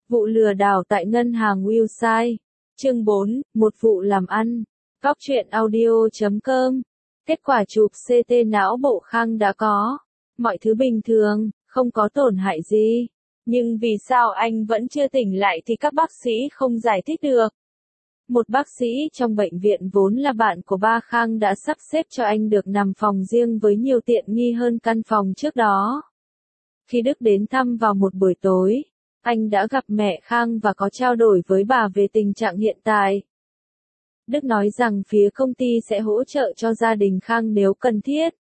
Vụ lừa đảo tại ngân hàng Willside. Chương 4, một vụ làm ăn. Góc truyện audio.com. Kết quả chụp CT não bộ Khang đã có. Mọi thứ bình thường, không có tổn hại gì. Nhưng vì sao anh vẫn chưa tỉnh lại thì các bác sĩ không giải thích được. Một bác sĩ trong bệnh viện vốn là bạn của ba Khang đã sắp xếp cho anh được nằm phòng riêng với nhiều tiện nghi hơn căn phòng trước đó. Khi Đức đến thăm vào một buổi tối, anh đã gặp mẹ Khang và có trao đổi với bà về tình trạng hiện tại. Đức nói rằng phía công ty sẽ hỗ trợ cho gia đình Khang nếu cần thiết.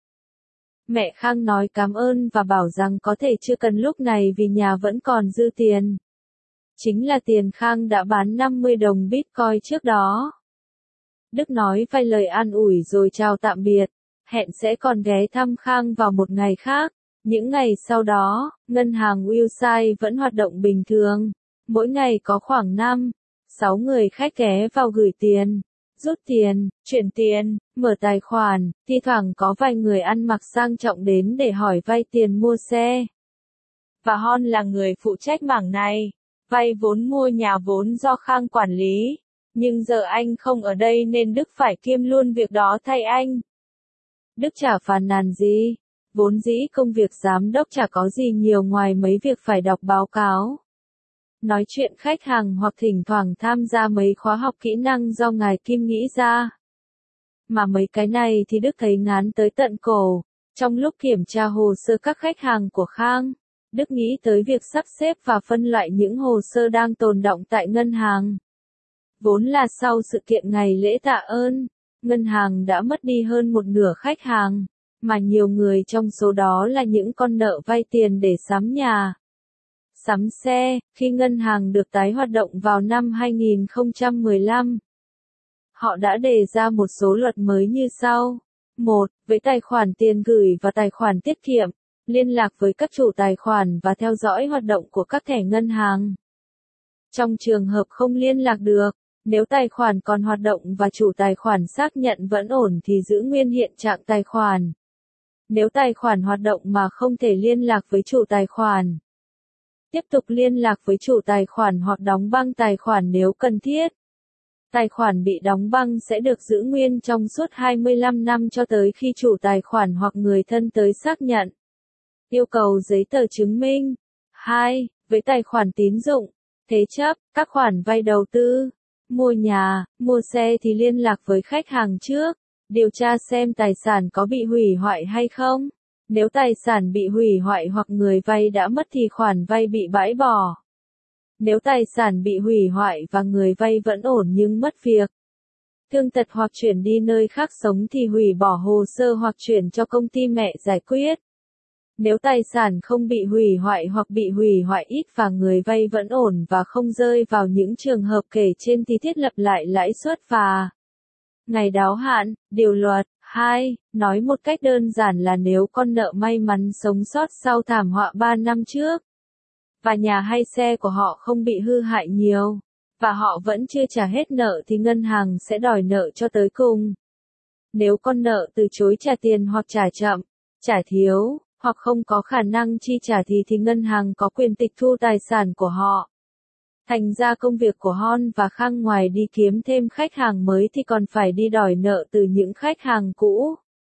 Mẹ Khang nói cảm ơn và bảo rằng có thể chưa cần lúc này vì nhà vẫn còn dư tiền. Chính là tiền Khang đã bán 50 đồng Bitcoin trước đó. Đức nói vài lời an ủi rồi chào tạm biệt, hẹn sẽ còn ghé thăm Khang vào một ngày khác. Những ngày sau đó, ngân hàng Willside vẫn hoạt động bình thường. Mỗi ngày có khoảng 5-6 người khách ghé vào gửi tiền, rút tiền, chuyển tiền, mở tài khoản, thi thoảng có vài người ăn mặc sang trọng đến để hỏi vay tiền mua xe. Và Hon là người phụ trách mảng này, vay vốn mua nhà vốn do Khang quản lý. Nhưng giờ anh không ở đây nên Đức phải kiêm luôn việc đó thay anh. Đức chả phàn nàn gì. Vốn dĩ công việc giám đốc chả có gì nhiều ngoài mấy việc phải đọc báo cáo, nói chuyện khách hàng hoặc thỉnh thoảng tham gia mấy khóa học kỹ năng do ngài Kim nghĩ ra. Mà mấy cái này thì Đức thấy ngán tới tận cổ. Trong lúc kiểm tra hồ sơ các khách hàng của Khang, Đức nghĩ tới việc sắp xếp và phân loại những hồ sơ đang tồn đọng tại ngân hàng. Vốn là sau sự kiện ngày lễ tạ ơn, ngân hàng đã mất đi hơn một nửa khách hàng. Mà nhiều người trong số đó là những con nợ vay tiền để sắm nhà, sắm xe. Khi ngân hàng được tái hoạt động vào năm 2015, họ đã đề ra một số luật mới như sau. 1. Với tài khoản tiền gửi và tài khoản tiết kiệm, liên lạc với các chủ tài khoản và theo dõi hoạt động của các thẻ ngân hàng. Trong trường hợp không liên lạc được, nếu tài khoản còn hoạt động và chủ tài khoản xác nhận vẫn ổn thì giữ nguyên hiện trạng tài khoản. Nếu tài khoản hoạt động mà không thể liên lạc với chủ tài khoản, tiếp tục liên lạc với chủ tài khoản hoặc đóng băng tài khoản nếu cần thiết. Tài khoản bị đóng băng sẽ được giữ nguyên trong suốt 25 năm cho tới khi chủ tài khoản hoặc người thân tới xác nhận. Yêu cầu giấy tờ chứng minh. 2. Với tài khoản tín dụng, thế chấp, các khoản vay đầu tư, mua nhà, mua xe thì liên lạc với khách hàng trước. Điều tra xem tài sản có bị hủy hoại hay không. Nếu tài sản bị hủy hoại hoặc người vay đã mất thì khoản vay bị bãi bỏ. Nếu tài sản bị hủy hoại và người vay vẫn ổn nhưng mất việc, thương tật hoặc chuyển đi nơi khác sống thì hủy bỏ hồ sơ hoặc chuyển cho công ty mẹ giải quyết. Nếu tài sản không bị hủy hoại hoặc bị hủy hoại ít và người vay vẫn ổn và không rơi vào những trường hợp kể trên thì thiết lập lại lãi suất và ngày đáo hạn. Điều luật 2, nói một cách đơn giản là nếu con nợ may mắn sống sót sau thảm họa 3 năm trước, và nhà hay xe của họ không bị hư hại nhiều, và họ vẫn chưa trả hết nợ thì ngân hàng sẽ đòi nợ cho tới cùng. Nếu con nợ từ chối trả tiền hoặc trả chậm, trả thiếu, hoặc không có khả năng chi trả thì ngân hàng có quyền tịch thu tài sản của họ. Thành ra công việc của Hon và Khang ngoài đi kiếm thêm khách hàng mới thì còn phải đi đòi nợ từ những khách hàng cũ.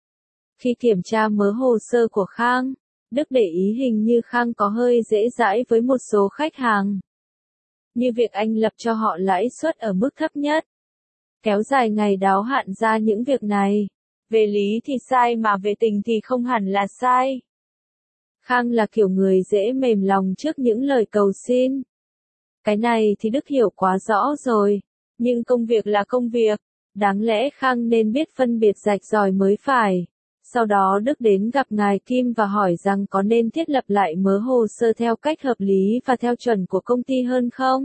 Khi kiểm tra mớ hồ sơ của Khang, Đức để ý hình như Khang có hơi dễ dãi với một số khách hàng. Như việc anh lập cho họ lãi suất ở mức thấp nhất. Kéo dài ngày đáo hạn ra những việc này. Về lý thì sai mà về tình thì không hẳn là sai. Khang là kiểu người dễ mềm lòng trước những lời cầu xin. Cái này thì Đức hiểu quá rõ rồi, nhưng công việc là công việc, đáng lẽ Khang nên biết phân biệt rạch ròi mới phải. Sau đó Đức đến gặp ngài Kim và hỏi rằng có nên thiết lập lại mớ hồ sơ theo cách hợp lý và theo chuẩn của công ty hơn không?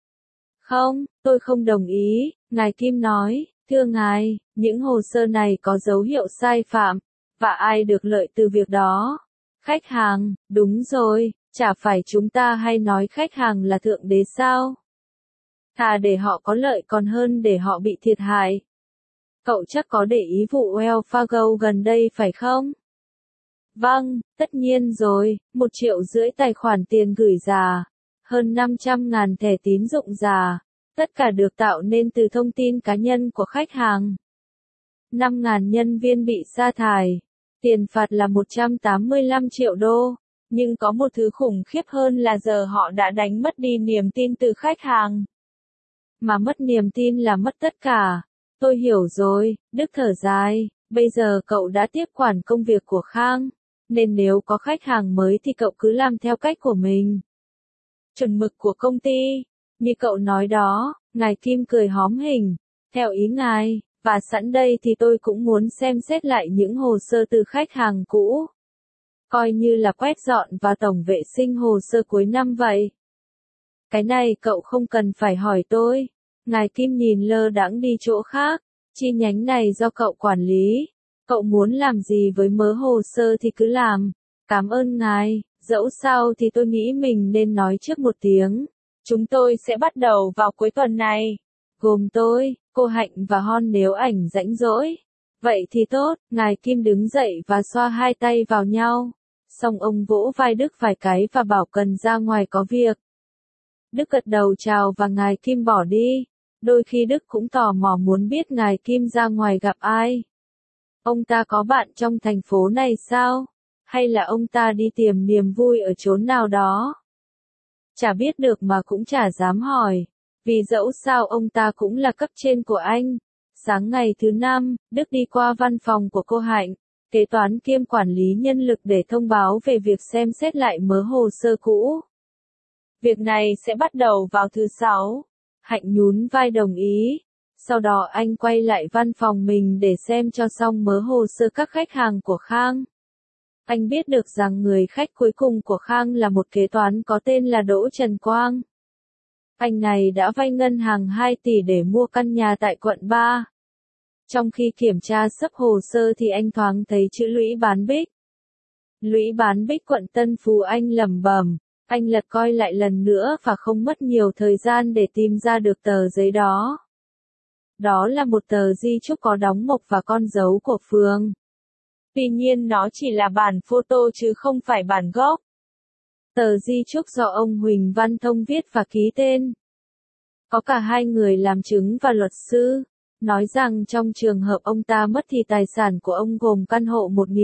Không, tôi không đồng ý, ngài Kim nói, thưa ngài, những hồ sơ này có dấu hiệu sai phạm, và ai được lợi từ việc đó? Khách hàng, đúng rồi. Chả phải chúng ta hay nói khách hàng là thượng đế sao? Thà để họ có lợi còn hơn để họ bị thiệt hại. Cậu chắc có để ý vụ Wells Fargo gần đây phải không? Vâng, tất nhiên rồi, 1,5 triệu tài khoản tiền gửi già. hơn 500.000 thẻ tín dụng giả, tất cả được tạo nên từ thông tin cá nhân của khách hàng. 5.000 nhân viên bị sa thải, tiền phạt là 185 triệu đô, nhưng có một thứ khủng khiếp hơn là giờ họ đã đánh mất đi niềm tin từ khách hàng. Mà mất niềm tin là mất tất cả. Tôi hiểu rồi, Đức thở dài, bây giờ cậu đã tiếp quản công việc của Khang, nên nếu có khách hàng mới thì cậu cứ làm theo cách của mình. Chuẩn mực của công ty, như cậu nói đó, ngài Kim cười hóm hỉnh, theo ý ngài, và sẵn đây thì tôi cũng muốn xem xét lại những hồ sơ từ khách hàng cũ. Coi như là quét dọn và tổng vệ sinh hồ sơ cuối năm vậy. Cái này cậu không cần phải hỏi tôi. Ngài Kim nhìn lơ đãng đi chỗ khác, chi nhánh này do cậu quản lý. Cậu muốn làm gì với mớ hồ sơ thì cứ làm. Cảm ơn ngài, dẫu sao thì tôi nghĩ mình nên nói trước một tiếng. Chúng tôi sẽ bắt đầu vào cuối tuần này. Gồm tôi, cô Hạnh và Hon nếu ảnh rảnh rỗi. Vậy thì tốt, ngài Kim đứng dậy và xoa hai tay vào nhau. Xong ông vỗ vai Đức vài cái và bảo cần ra ngoài có việc. Đức gật đầu chào và ngài Kim bỏ đi. Đôi khi Đức cũng tò mò muốn biết ngài Kim ra ngoài gặp ai. Ông ta có bạn trong thành phố này sao? Hay là ông ta đi tìm niềm vui ở chốn nào đó? Chả biết được mà cũng chả dám hỏi. Vì dẫu sao ông ta cũng là cấp trên của anh. Sáng ngày thứ Năm, Đức đi qua văn phòng của cô Hạnh, kế toán kiêm quản lý nhân lực để thông báo về việc xem xét lại mớ hồ sơ cũ. Việc này sẽ bắt đầu vào thứ Sáu. Hạnh nhún vai đồng ý. Sau đó anh quay lại văn phòng mình để xem cho xong mớ hồ sơ các khách hàng của Khang. Anh biết được rằng người khách cuối cùng của Khang là một kế toán có tên là Đỗ Trần Quang. Anh này đã vay ngân hàng 2 tỷ để mua căn nhà tại quận 3. Trong khi kiểm tra sấp hồ sơ thì anh thoáng thấy chữ Lũy Bán Bích. Lũy Bán Bích quận Tân Phú, anh lẩm bẩm. Anh lật coi lại lần nữa và không mất nhiều thời gian để tìm ra được tờ giấy đó. Đó là một tờ di chúc có đóng mộc và con dấu của Phương. Tuy nhiên nó chỉ là bản photo chứ không phải bản gốc. Tờ di chúc do ông Huỳnh Văn Thông viết và ký tên. Có cả hai người làm chứng và luật sư. Nói rằng trong trường hợp ông ta mất thì tài sản của ông gồm căn hộ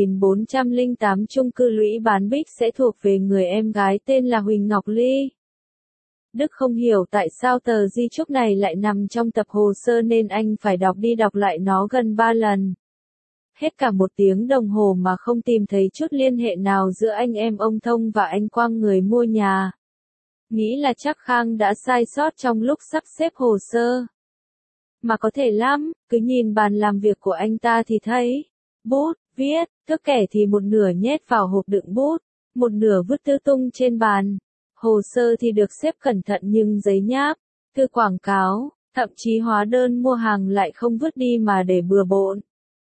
1408 chung cư Lũy Bán Bích sẽ thuộc về người em gái tên là Huỳnh Ngọc Ly. Đức không hiểu tại sao tờ di chúc này lại nằm trong tập hồ sơ nên anh phải đọc đi đọc lại nó gần 3 lần. Hết cả 1 tiếng đồng hồ mà không tìm thấy chút liên hệ nào giữa anh em ông Thông và anh Quang người mua nhà. Nghĩ là chắc Khang đã sai sót trong lúc sắp xếp hồ sơ. Mà có thể lắm, cứ nhìn bàn làm việc của anh ta thì thấy. Bút, viết, thước kẻ thì một nửa nhét vào hộp đựng bút, một nửa vứt tứ tung trên bàn. Hồ sơ thì được xếp cẩn thận nhưng giấy nháp, thư quảng cáo, thậm chí hóa đơn mua hàng lại không vứt đi mà để bừa bộn.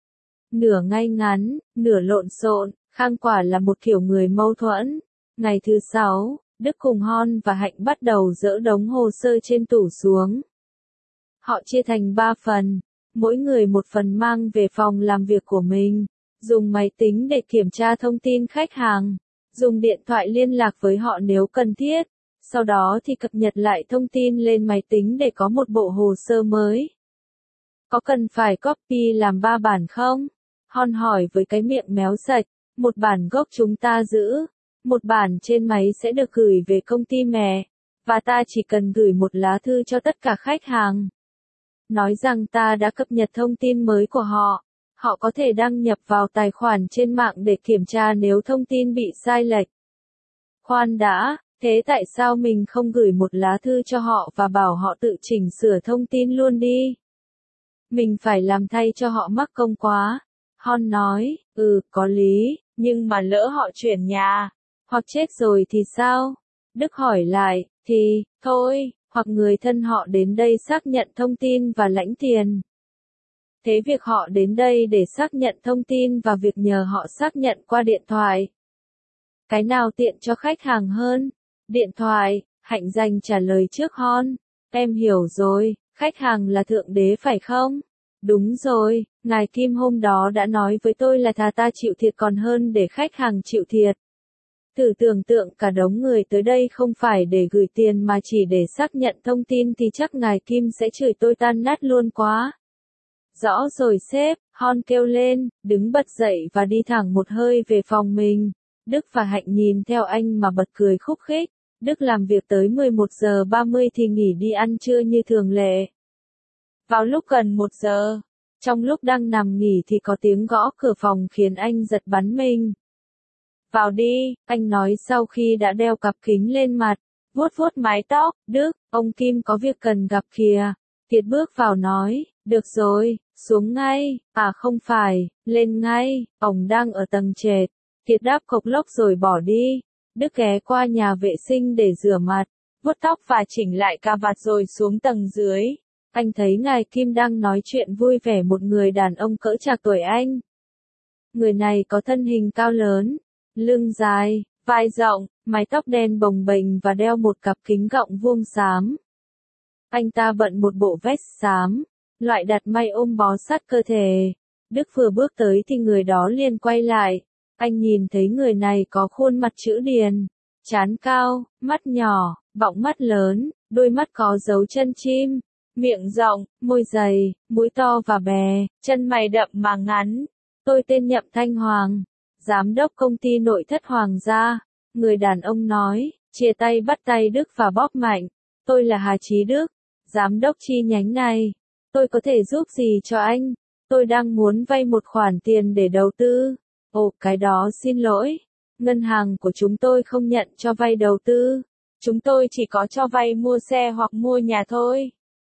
Nửa ngay ngắn, nửa lộn xộn, Khang quả là một kiểu người mâu thuẫn. Ngày thứ 6, Đức cùng Hon và Hạnh bắt đầu dỡ đống hồ sơ trên tủ xuống. Họ chia thành 3 phần, mỗi người một phần mang về phòng làm việc của mình, dùng máy tính để kiểm tra thông tin khách hàng, dùng điện thoại liên lạc với họ nếu cần thiết, sau đó thì cập nhật lại thông tin lên máy tính để có một bộ hồ sơ mới. Có cần phải copy làm 3 bản không? Hon hỏi với cái miệng méo sạch, một bản gốc chúng ta giữ, một bản trên máy sẽ được gửi về công ty mẹ, và ta chỉ cần gửi một lá thư cho tất cả khách hàng. Nói rằng ta đã cập nhật thông tin mới của họ. Họ có thể đăng nhập vào tài khoản trên mạng để kiểm tra nếu thông tin bị sai lệch. Khoan đã, thế tại sao mình không gửi một lá thư cho họ và bảo họ tự chỉnh sửa thông tin luôn đi? Mình phải làm thay cho họ mắc công quá. Hon nói, có lý, nhưng mà lỡ họ chuyển nhà, hoặc chết rồi thì sao? Đức hỏi lại, thì, thôi, hoặc người thân họ đến đây xác nhận thông tin và lãnh tiền. Thế việc họ đến đây để xác nhận thông tin và việc nhờ họ xác nhận qua điện thoại. Cái nào tiện cho khách hàng hơn? Điện thoại, Hạnh dành trả lời trước Hon. Em hiểu rồi, khách hàng là thượng đế phải không? Đúng rồi, ngài Kim hôm đó đã nói với tôi là thà ta chịu thiệt còn hơn để khách hàng chịu thiệt. Thử tưởng tượng cả đống người tới đây không phải để gửi tiền mà chỉ để xác nhận thông tin thì chắc ngài Kim sẽ chửi tôi tan nát luôn quá. Rõ rồi sếp, Hon kêu lên, đứng bật dậy và đi thẳng một hơi về phòng mình. Đức và Hạnh nhìn theo anh mà bật cười khúc khích. Đức làm việc tới 11 giờ 30 thì nghỉ đi ăn trưa như thường lệ. Vào lúc gần 1 giờ, trong lúc đang nằm nghỉ thì có tiếng gõ cửa phòng khiến anh giật bắn mình. Vào đi, anh nói sau khi đã đeo cặp kính lên mặt, vuốt vuốt mái tóc. Đức, ông Kim có việc cần gặp kìa. Kiệt bước vào nói, được rồi, xuống ngay, à không phải, lên ngay, ông đang ở tầng trệt. Kiệt đáp cộc lốc rồi bỏ đi. Đức ghé qua nhà vệ sinh để rửa mặt, vuốt tóc và chỉnh lại cà vạt rồi xuống tầng dưới. Anh thấy ngài Kim đang nói chuyện vui vẻ một người đàn ông cỡ trạc tuổi anh. Người này có thân hình cao lớn, lưng dài, vai rộng, mái tóc đen bồng bềnh và đeo một cặp kính gọng vuông xám. Anh ta bận một bộ vest xám, loại đặt may ôm bó sát cơ thể. Đức vừa bước tới thì người đó liền quay lại. Anh nhìn thấy người này có khuôn mặt chữ điền, trán cao, mắt nhỏ, bọng mắt lớn, đôi mắt có dấu chân chim, miệng rộng, môi dày, mũi to và bè, chân mày đậm mà ngắn. Tôi tên Nhậm Thanh Hoàng, giám đốc công ty nội thất Hoàng gia. Người đàn ông nói, chia tay bắt tay Đức và bóp mạnh. Tôi là Hà Chí Đức, giám đốc chi nhánh này. Tôi có thể giúp gì cho anh? Tôi đang muốn vay một khoản tiền để đầu tư. Ồ, cái đó xin lỗi. Ngân hàng của chúng tôi không nhận cho vay đầu tư. Chúng tôi chỉ có cho vay mua xe hoặc mua nhà thôi.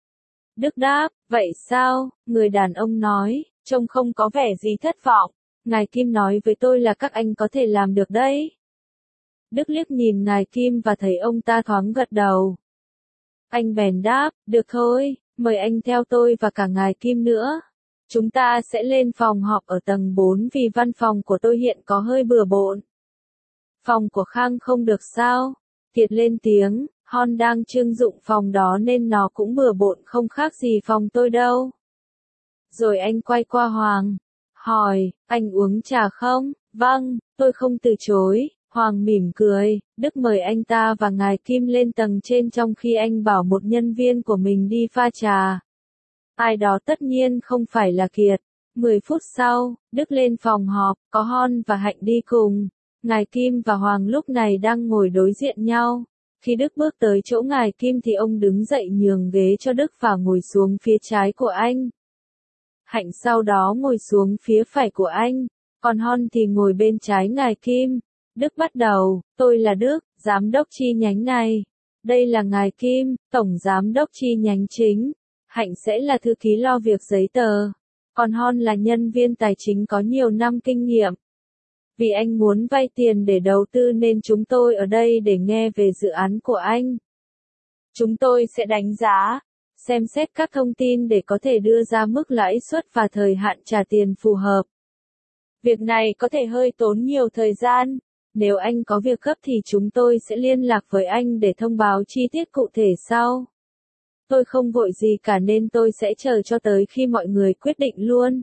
Đức đáp, vậy sao? Người đàn ông nói, trông không có vẻ gì thất vọng. Ngài Kim nói với tôi là các anh có thể làm được đấy. Đức liếc nhìn ngài Kim và thấy ông ta thoáng gật đầu. Anh bèn đáp, được thôi, mời anh theo tôi và cả ngài Kim nữa. Chúng ta sẽ lên phòng họp ở tầng 4 vì văn phòng của tôi hiện có hơi bừa bộn. Phòng của Khang không được sao? Kiệt lên tiếng, Hon đang trưng dụng phòng đó nên nó cũng bừa bộn không khác gì phòng tôi đâu. Rồi anh quay qua Hoàng, hỏi, anh uống trà không? Vâng, tôi không từ chối. Hoàng mỉm cười, Đức mời anh ta và ngài Kim lên tầng trên trong khi anh bảo một nhân viên của mình đi pha trà. Ai đó tất nhiên không phải là Kiệt. 10 phút sau, Đức lên phòng họp, có Hon và Hạnh đi cùng. Ngài Kim và Hoàng lúc này đang ngồi đối diện nhau. Khi Đức bước tới chỗ ngài Kim thì ông đứng dậy nhường ghế cho Đức và ngồi xuống phía trái của anh. Hạnh sau đó ngồi xuống phía phải của anh, còn Hon thì ngồi bên trái ngài Kim. Đức bắt đầu, tôi là Đức, giám đốc chi nhánh này. Đây là ngài Kim, tổng giám đốc chi nhánh chính. Hạnh sẽ là thư ký lo việc giấy tờ. Còn Hon là nhân viên tài chính có nhiều năm kinh nghiệm. Vì anh muốn vay tiền để đầu tư nên chúng tôi ở đây để nghe về dự án của anh. Chúng tôi sẽ đánh giá, xem xét các thông tin để có thể đưa ra mức lãi suất và thời hạn trả tiền phù hợp. Việc này có thể hơi tốn nhiều thời gian. Nếu anh có việc gấp thì chúng tôi sẽ liên lạc với anh để thông báo chi tiết cụ thể sau. Tôi không vội gì cả nên tôi sẽ chờ cho tới khi mọi người quyết định luôn.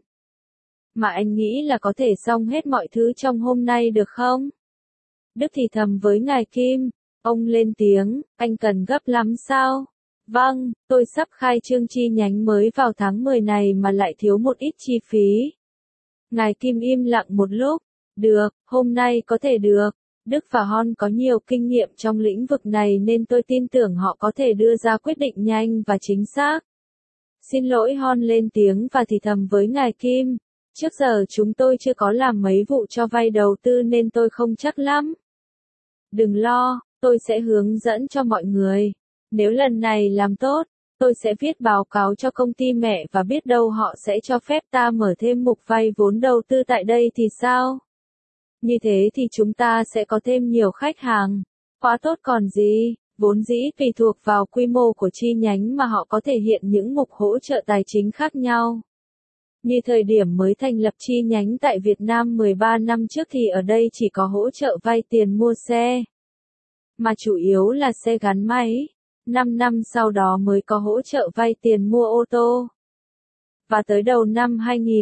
Mà anh nghĩ là có thể xong hết mọi thứ trong hôm nay được không? Đức thì thầm với ngài Kim. Ông lên tiếng, anh cần gấp lắm sao? Vâng, tôi sắp khai trương chi nhánh mới vào tháng 10 này mà lại thiếu một ít chi phí. Ngài Kim im lặng một lúc. Được, hôm nay có thể được. Đức và Hon có nhiều kinh nghiệm trong lĩnh vực này nên tôi tin tưởng họ có thể đưa ra quyết định nhanh và chính xác. Xin lỗi, Hon lên tiếng và thì thầm với ngài Kim. Trước giờ chúng tôi chưa có làm mấy vụ cho vay đầu tư nên tôi không chắc lắm. Đừng lo, tôi sẽ hướng dẫn cho mọi người. Nếu lần này làm tốt, tôi sẽ viết báo cáo cho công ty mẹ và biết đâu họ sẽ cho phép ta mở thêm mục vay vốn đầu tư tại đây thì sao? Như thế thì chúng ta sẽ có thêm nhiều khách hàng. Quá tốt còn gì, vốn dĩ tùy thuộc vào quy mô của chi nhánh mà họ có thể hiện những mục hỗ trợ tài chính khác nhau. Như thời điểm mới thành lập chi nhánh tại Việt Nam 13 năm trước thì ở đây chỉ có hỗ trợ vay tiền mua xe. Mà chủ yếu là xe gắn máy. 5 năm sau đó mới có hỗ trợ vay tiền mua ô tô. Và tới đầu năm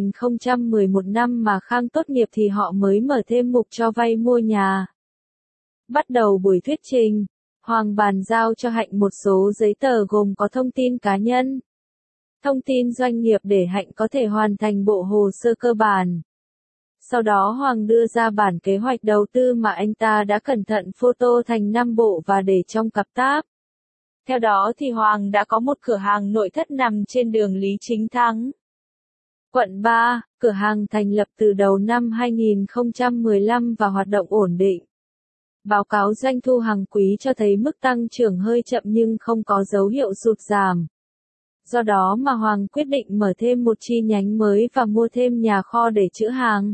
2011 năm mà Khang tốt nghiệp thì họ mới mở thêm mục cho vay mua nhà. Bắt đầu buổi thuyết trình, Hoàng bàn giao cho Hạnh một số giấy tờ gồm có thông tin cá nhân, thông tin doanh nghiệp để Hạnh có thể hoàn thành bộ hồ sơ cơ bản. Sau đó Hoàng đưa ra bản kế hoạch đầu tư mà anh ta đã cẩn thận photo thành 5 bộ và để trong cặp táp. Theo đó thì Hoàng đã có một cửa hàng nội thất nằm trên đường Lý Chính Thắng, quận 3, cửa hàng thành lập từ đầu năm 2015 và hoạt động ổn định. Báo cáo doanh thu hàng quý cho thấy mức tăng trưởng hơi chậm nhưng không có dấu hiệu sụt giảm. Do đó mà Hoàng quyết định mở thêm một chi nhánh mới và mua thêm nhà kho để trữ hàng.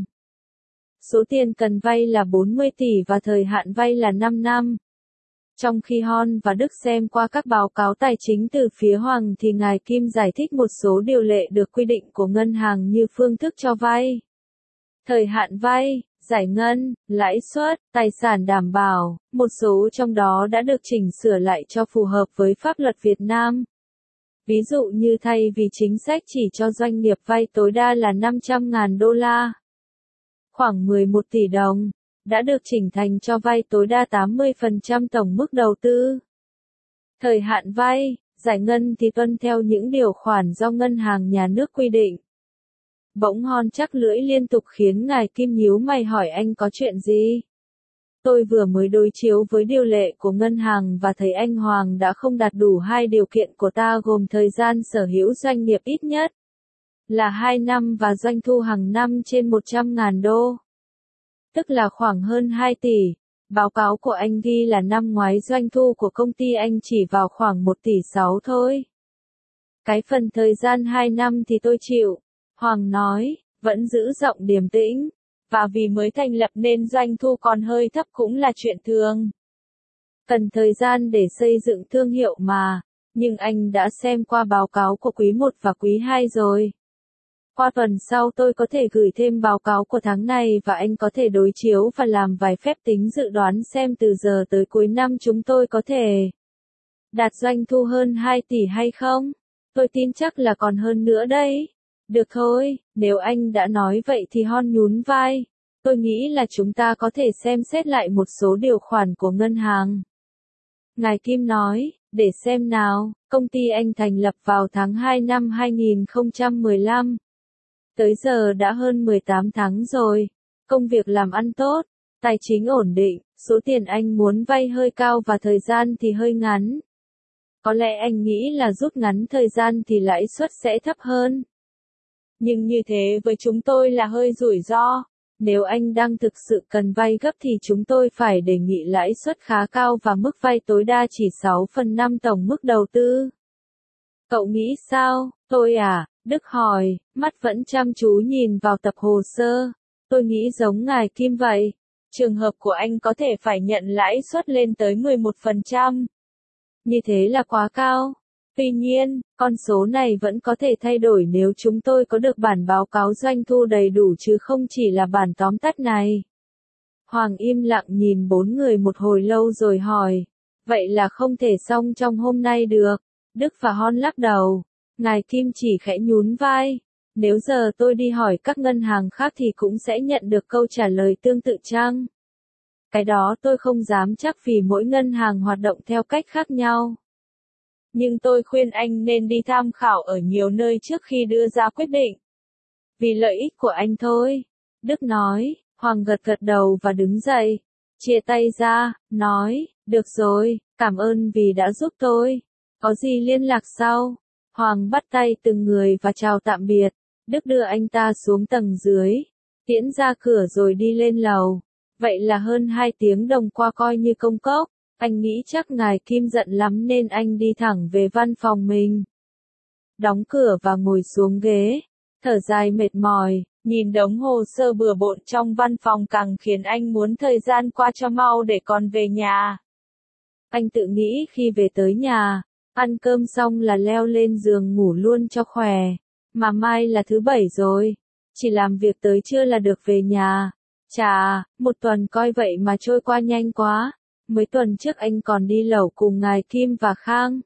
Số tiền cần vay là 40 tỷ và thời hạn vay là 5 năm. Trong khi Hon và Đức xem qua các báo cáo tài chính từ phía Hoàng thì ngài Kim giải thích một số điều lệ được quy định của ngân hàng như phương thức cho vay, thời hạn vay, giải ngân, lãi suất, tài sản đảm bảo, một số trong đó đã được chỉnh sửa lại cho phù hợp với pháp luật Việt Nam. Ví dụ như thay vì chính sách chỉ cho doanh nghiệp vay tối đa là 500.000 đô la, khoảng 11 tỷ đồng, đã được chỉnh thành cho vay tối đa 80% tổng mức đầu tư. Thời hạn vay, giải ngân thì tuân theo những điều khoản do ngân hàng nhà nước quy định. Bỗng Hon chắc lưỡi liên tục khiến ngài Kim nhíu mày hỏi anh có chuyện gì? Tôi vừa mới đối chiếu với điều lệ của ngân hàng và thấy anh Hoàng đã không đạt đủ hai điều kiện của ta gồm thời gian sở hữu doanh nghiệp ít nhất là 2 năm và doanh thu hàng năm trên 100.000 đô. Tức là khoảng hơn 2 tỷ. Báo cáo của anh ghi là năm ngoái doanh thu của công ty anh chỉ vào khoảng 1 tỷ 6 thôi. Cái phần thời gian 2 năm thì tôi chịu. Hoàng nói, vẫn giữ giọng điềm tĩnh. Và vì mới thành lập nên doanh thu còn hơi thấp cũng là chuyện thường. Cần thời gian để xây dựng thương hiệu mà. Nhưng anh đã xem qua báo cáo của quý 1 và quý 2 rồi. Qua tuần sau tôi có thể gửi thêm báo cáo của tháng này và anh có thể đối chiếu và làm vài phép tính dự đoán xem từ giờ tới cuối năm chúng tôi có thể đạt doanh thu hơn 2 tỷ hay không. Tôi tin chắc là còn hơn nữa đấy. Được thôi, nếu anh đã nói vậy thì Hon nhún vai. Tôi nghĩ là chúng ta có thể xem xét lại một số điều khoản của ngân hàng. Ngài Kim nói, để xem nào, công ty anh thành lập vào tháng 2 năm 2015. Tới giờ đã hơn 18 tháng rồi. Công việc làm ăn tốt, tài chính ổn định, số tiền anh muốn vay hơi cao và thời gian thì hơi ngắn. Có lẽ anh nghĩ là rút ngắn thời gian thì lãi suất sẽ thấp hơn. Nhưng như thế với chúng tôi là hơi rủi ro. Nếu anh đang thực sự cần vay gấp thì chúng tôi phải đề nghị lãi suất khá cao và mức vay tối đa chỉ 6/5 tổng mức đầu tư. Cậu nghĩ sao? Tôi à? Đức hỏi, mắt vẫn chăm chú nhìn vào tập hồ sơ. Tôi nghĩ giống ngài Kim vậy. Trường hợp của anh có thể phải nhận lãi suất lên tới 11%. Như thế là quá cao. Tuy nhiên, con số này vẫn có thể thay đổi nếu chúng tôi có được bản báo cáo doanh thu đầy đủ chứ không chỉ là bản tóm tắt này. Hoàng im lặng nhìn bốn người một hồi lâu rồi hỏi, vậy là không thể xong trong hôm nay được. Đức và Hon lắc đầu. Ngài Kim chỉ khẽ nhún vai. Nếu giờ tôi đi hỏi các ngân hàng khác thì cũng sẽ nhận được câu trả lời tương tự chăng? Cái đó tôi không dám chắc vì mỗi ngân hàng hoạt động theo cách khác nhau. Nhưng tôi khuyên anh nên đi tham khảo ở nhiều nơi trước khi đưa ra quyết định. Vì lợi ích của anh thôi. Đức nói, Hoàng gật gật đầu và đứng dậy. Chia tay ra, nói, được rồi, cảm ơn vì đã giúp tôi. Có gì liên lạc sau? Hoàng bắt tay từng người và chào tạm biệt. Đức đưa anh ta xuống tầng dưới. Tiễn ra cửa rồi đi lên lầu. Vậy là hơn 2 tiếng đồng qua coi như công cốc. Anh nghĩ chắc ngài Kim giận lắm nên anh đi thẳng về văn phòng mình. Đóng cửa và ngồi xuống ghế. Thở dài mệt mỏi, nhìn đống hồ sơ bừa bộn trong văn phòng càng khiến anh muốn thời gian qua cho mau để còn về nhà. Anh tự nghĩ khi về tới nhà, ăn cơm xong là leo lên giường ngủ luôn cho khỏe. Mà mai là thứ Bảy rồi. Chỉ làm việc tới trưa là được về nhà. Chà, một tuần coi vậy mà trôi qua nhanh quá. Mấy tuần trước anh còn đi lẩu cùng ngài Kim và Khang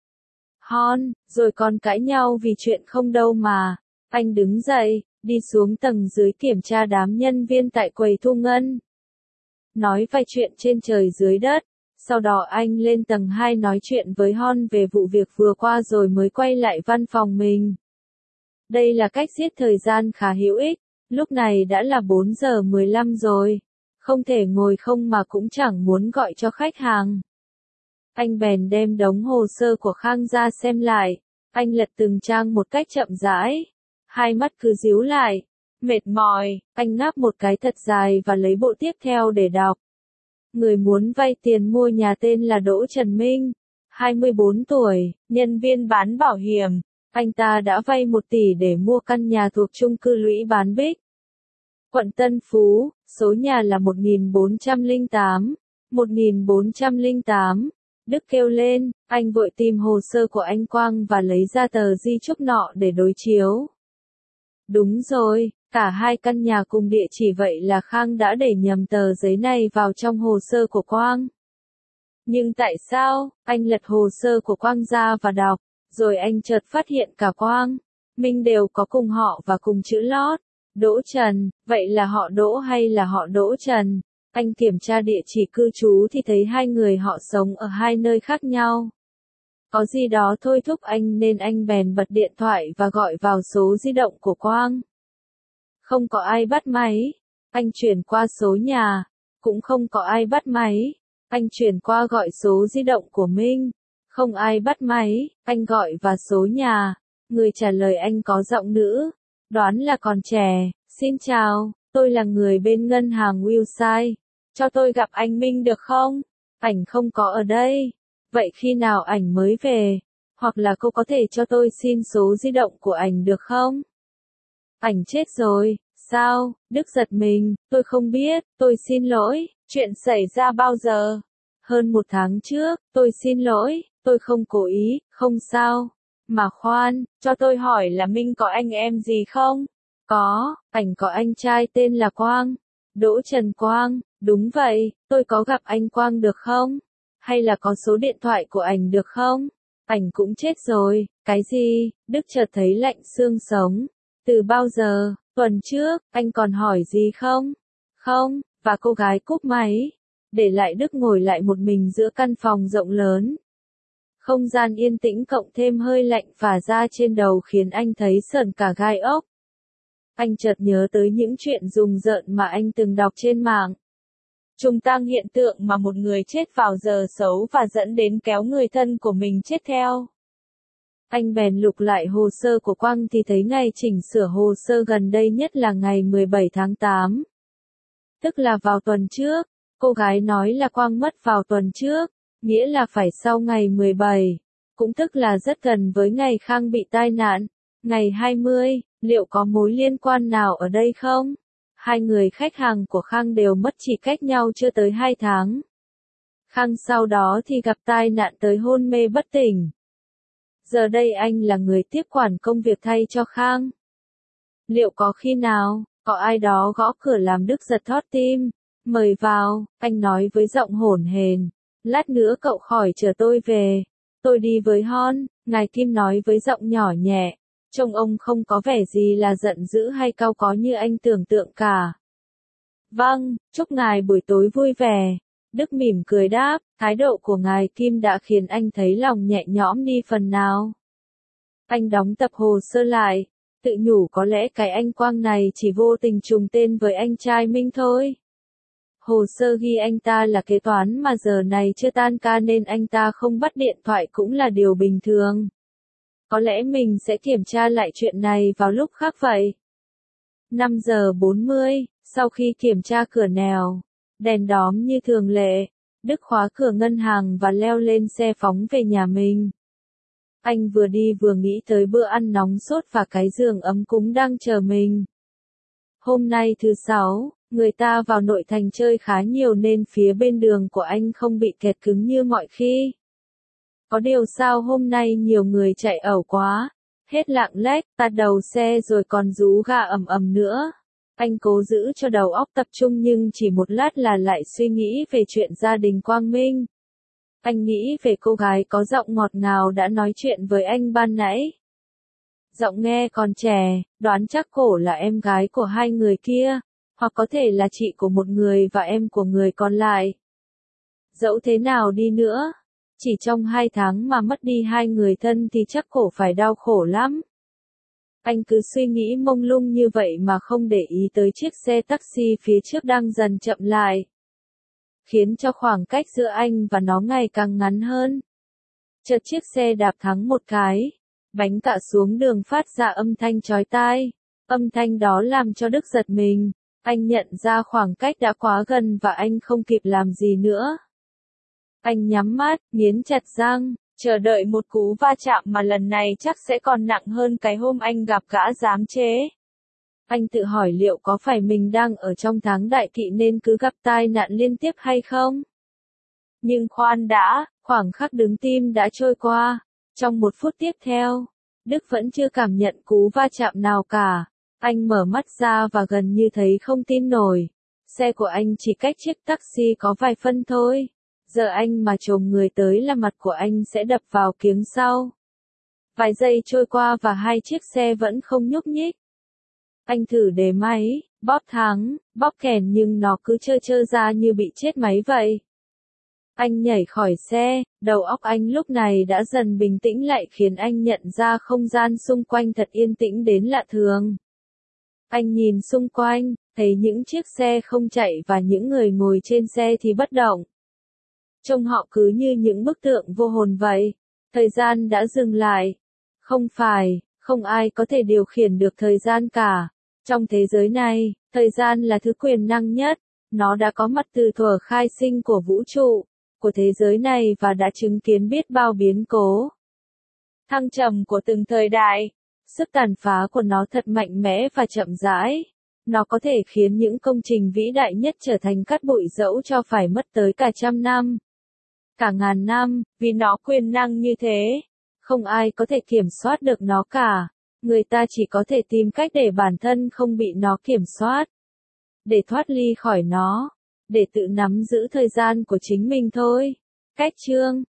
Hon, rồi còn cãi nhau vì chuyện không đâu mà. Anh đứng dậy, đi xuống tầng dưới kiểm tra đám nhân viên tại quầy thu ngân. nói vài chuyện trên trời dưới đất. Sau đó anh lên tầng 2 nói chuyện với Hon về vụ việc vừa qua rồi mới quay lại văn phòng mình. Đây là cách giết thời gian khá hữu ích. Lúc này đã là 4 giờ 15 rồi. Không thể ngồi không mà cũng chẳng muốn gọi cho khách hàng. Anh bèn đem đống hồ sơ của Khang ra xem lại. Anh lật từng trang một cách chậm rãi. Hai mắt cứ díu lại. Mệt mỏi, anh ngáp một cái thật dài và lấy bộ tiếp theo để đọc. Người muốn vay tiền mua nhà tên là Đỗ Trần Minh, 24 tuổi, nhân viên bán bảo hiểm. Anh ta đã vay 1 tỷ để mua căn nhà thuộc chung cư Lũy Bán Bích, quận Tân Phú, số nhà là 1408. 1408. Đức kêu lên, anh vội tìm hồ sơ của anh Quang và lấy ra tờ di chúc nọ để đối chiếu. Đúng rồi, cả hai căn nhà cùng địa chỉ vậy là Khang đã để nhầm tờ giấy này vào trong hồ sơ của Quang. Nhưng tại sao, anh lật hồ sơ của Quang ra và đọc, rồi anh chợt phát hiện cả Quang, Minh đều có cùng họ và cùng chữ lót. Đỗ Trần, vậy là họ Đỗ hay là họ Đỗ Trần? Anh kiểm tra địa chỉ cư trú thì thấy hai người họ sống ở hai nơi khác nhau. Có gì đó thôi thúc anh nên anh bèn bật điện thoại và gọi vào số di động của Quang. Không có ai bắt máy. Anh chuyển qua số nhà. Cũng không có ai bắt máy. Anh chuyển qua gọi số di động của Minh. Không ai bắt máy. Anh gọi vào số nhà. Người trả lời anh có giọng nữ. Đoán là còn trẻ. Xin chào, tôi là người bên ngân hàng Willside. Cho tôi gặp anh Minh được không? Ảnh không có ở đây. Vậy khi nào ảnh mới về? Hoặc là cô có thể cho tôi xin số di động của ảnh được không? Ảnh chết rồi, sao? Đức giật mình, tôi không biết, tôi xin lỗi, chuyện xảy ra bao giờ? Hơn 1 tháng trước, tôi xin lỗi, tôi không cố ý, không sao. Mà khoan, cho tôi hỏi là Minh có anh em gì không? Có, ảnh có anh trai tên là Quang. Đỗ Trần Quang, đúng vậy, tôi có gặp anh Quang được không? Hay là có số điện thoại của ảnh được không? Ảnh cũng chết rồi, cái gì? Đức chợt thấy lạnh xương sống. Từ bao giờ? Tuần trước, anh còn hỏi gì không? Không, và cô gái cúp máy. Để lại Đức ngồi lại một mình giữa căn phòng rộng lớn. Không gian yên tĩnh cộng thêm hơi lạnh phả ra trên đầu khiến anh thấy sởn cả gai ốc. Anh chợt nhớ tới những chuyện rùng rợn mà anh từng đọc trên mạng. Trùng tang hiện tượng mà một người chết vào giờ xấu và dẫn đến kéo người thân của mình chết theo. Anh bèn lục lại hồ sơ của Quang thì thấy ngày chỉnh sửa hồ sơ gần đây nhất là ngày 17 tháng 8. Tức là vào tuần trước. Cô gái nói là Quang mất vào tuần trước, nghĩa là phải sau ngày 17. Cũng tức là rất gần với ngày Khang bị tai nạn. Ngày 20, liệu có mối liên quan nào ở đây không? Hai người khách hàng của Khang đều mất chỉ cách nhau chưa tới 2 tháng. Khang sau đó thì gặp tai nạn tới hôn mê bất tỉnh. Giờ đây anh là người tiếp quản công việc thay cho Khang. Liệu có khi nào, có ai đó gõ cửa làm Đức giật thót tim? Mời vào, anh nói với giọng hổn hển. Lát nữa cậu khỏi chờ tôi về. Tôi đi với Hon, ngài Kim nói với giọng nhỏ nhẹ. Trông ông không có vẻ gì là giận dữ hay cau có như anh tưởng tượng cả. Vâng, chúc ngài buổi tối vui vẻ. Đức mỉm cười đáp, thái độ của ngài Kim đã khiến anh thấy lòng nhẹ nhõm đi phần nào. Anh đóng tập hồ sơ lại, tự nhủ có lẽ cái anh Quang này chỉ vô tình trùng tên với anh trai Minh thôi. Hồ sơ ghi anh ta là kế toán mà giờ này chưa tan ca nên anh ta không bắt điện thoại cũng là điều bình thường. Có lẽ mình sẽ kiểm tra lại chuyện này vào lúc khác vậy. 5 giờ 40, sau khi kiểm tra cửa nèo, đèn đóm như thường lệ, Đức khóa cửa ngân hàng và leo lên xe phóng về nhà mình. Anh vừa đi vừa nghĩ tới bữa ăn nóng sốt và cái giường ấm cúng đang chờ mình. Hôm nay thứ 6, người ta vào nội thành chơi khá nhiều nên phía bên đường của anh không bị kẹt cứng như mọi khi. Có điều sao hôm nay nhiều người chạy ẩu quá, hết lạng lách, tạt đầu xe rồi còn rú ga ầm ầm nữa. Anh cố giữ cho đầu óc tập trung nhưng chỉ một lát là lại suy nghĩ về chuyện gia đình Quang Minh. Anh nghĩ về cô gái có giọng ngọt ngào đã nói chuyện với anh ban nãy. Giọng nghe còn trẻ, đoán chắc cổ là em gái của hai người kia. hoặc có thể là chị của một người và em của người còn lại. Dẫu thế nào đi nữa, chỉ trong 2 tháng mà mất đi 2 người thân thì chắc cổ phải đau khổ lắm. Anh cứ suy nghĩ mông lung như vậy mà không để ý tới chiếc xe taxi phía trước đang dần chậm lại, khiến cho khoảng cách giữa anh và nó ngày càng ngắn hơn. Chợt chiếc xe đạp thắng một cái, bánh cạ xuống đường phát ra âm thanh chói tai. Âm thanh đó làm cho Đức giật mình, anh nhận ra khoảng cách đã quá gần và anh không kịp làm gì nữa. Anh nhắm mắt, nghiến chặt răng, chờ đợi một cú va chạm mà lần này chắc sẽ còn nặng hơn cái hôm anh gặp gã giám chế. Anh tự hỏi liệu có phải mình đang ở trong tháng đại kỵ nên cứ gặp tai nạn liên tiếp hay không? Nhưng khoan đã, khoảng khắc đứng tim đã trôi qua. Trong 1 phút tiếp theo, Đức vẫn chưa cảm nhận cú va chạm nào cả. Anh mở mắt ra và gần như thấy không tin nổi. Xe của anh chỉ cách chiếc taxi có vài phân thôi. Giờ anh mà chồm người tới là mặt của anh sẽ đập vào kiếng sau. Vài giây trôi qua và 2 chiếc xe vẫn không nhúc nhích. Anh thử đề máy, bóp thắng, bóp kèn nhưng nó cứ trơ ra như bị chết máy vậy. Anh nhảy khỏi xe, đầu óc anh lúc này đã dần bình tĩnh lại khiến anh nhận ra không gian xung quanh thật yên tĩnh đến lạ thường. Anh nhìn xung quanh, thấy những chiếc xe không chạy và những người ngồi trên xe thì bất động. Trông họ cứ như những bức tượng vô hồn vậy. Thời gian đã dừng lại. Không phải, không ai có thể điều khiển được thời gian cả. Trong thế giới này, thời gian là thứ quyền năng nhất. Nó đã có mặt từ thuở khai sinh của vũ trụ, của thế giới này và đã chứng kiến biết bao biến cố. Thăng trầm của từng thời đại. Sức tàn phá của nó thật mạnh mẽ và chậm rãi. Nó có thể khiến những công trình vĩ đại nhất trở thành cát bụi dẫu cho phải mất tới cả 100 năm. Cả ngàn năm, vì nó quyền năng như thế. Không ai có thể kiểm soát được nó cả. Người ta chỉ có thể tìm cách để bản thân không bị nó kiểm soát. Để thoát ly khỏi nó. Để tự nắm giữ thời gian của chính mình thôi. Cách chương